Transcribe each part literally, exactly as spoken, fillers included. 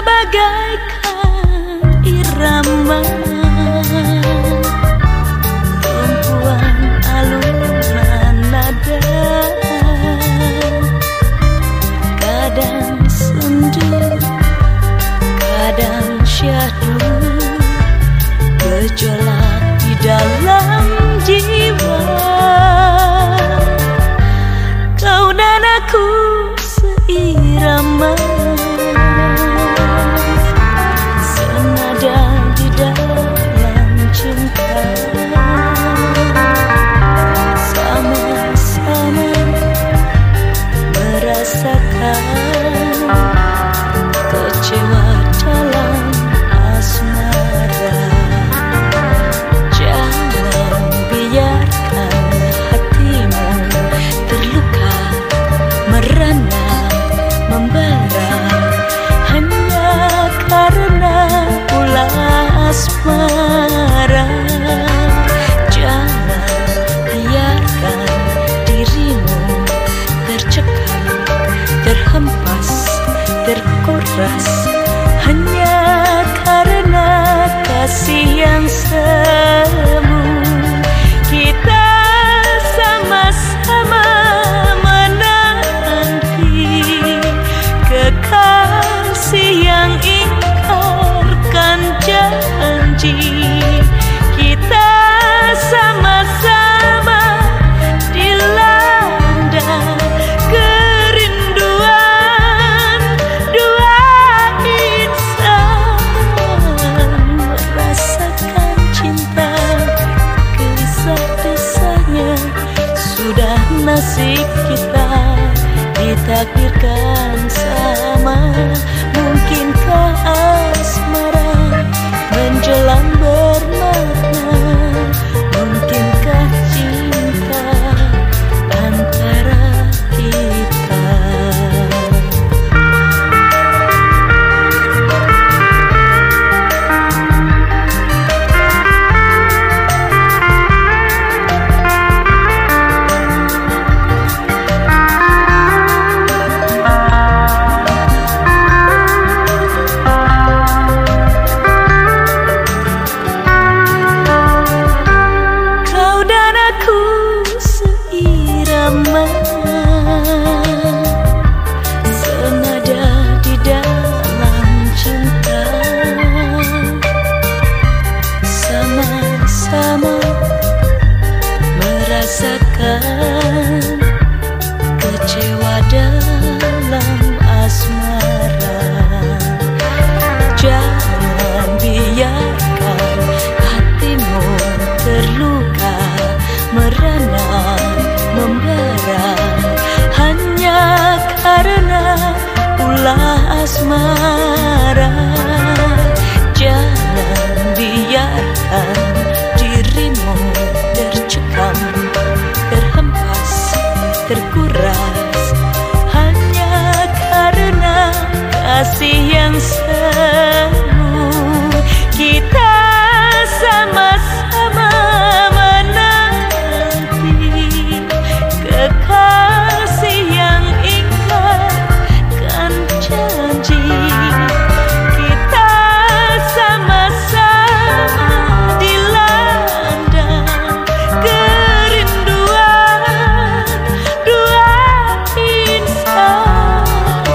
bagaikan irama tumpuan alunan nada, kadang sendu, kadang syahdu, gejolak di dalam jiwa. Kau dan aku seirama, senada di dalam cinta, sama-sama merasakan kecewa dalam asmara. Jangan biarkan hatimu terluka, merana, membara, hanya karena ulah asmara. Jangan biarkan dirimu tercekam, terhempas, terkuras, hanya karena kasih yang semu. Kita sama-sama menanti kekasih yang ingkarkan janji. Kita sama-sama dilanda kerinduan, dua insan merasakan cinta, gelisah desanya. Sudah nasib kita ditakdirkan sama. Mungkinkah asmara menjelang bermakna? Mungkinkah cinta antara kita? Senada di dalam cinta, sama-sama merasakan kecewa dalam asmara. Jangan biarkan hatimu terluka, merana, membara, hanya karena ulah asmara. Jangan biarkan dirimu tercekam, terhempas, terkuras, hanya karena kasih yang semu. Kita sama-sama menanti kekasih yang ingkarkan janji. Kita sama-sama dilanda kerinduan, dua insan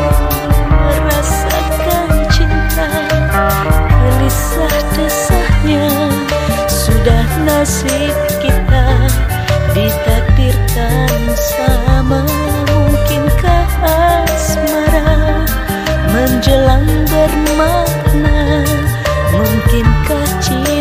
merasakan cinta, gelisah desahnya. Sudah nasib kita ditakdirkan sama. Mungkinkah asmara menjelang bermakna? Mungkinkah cinta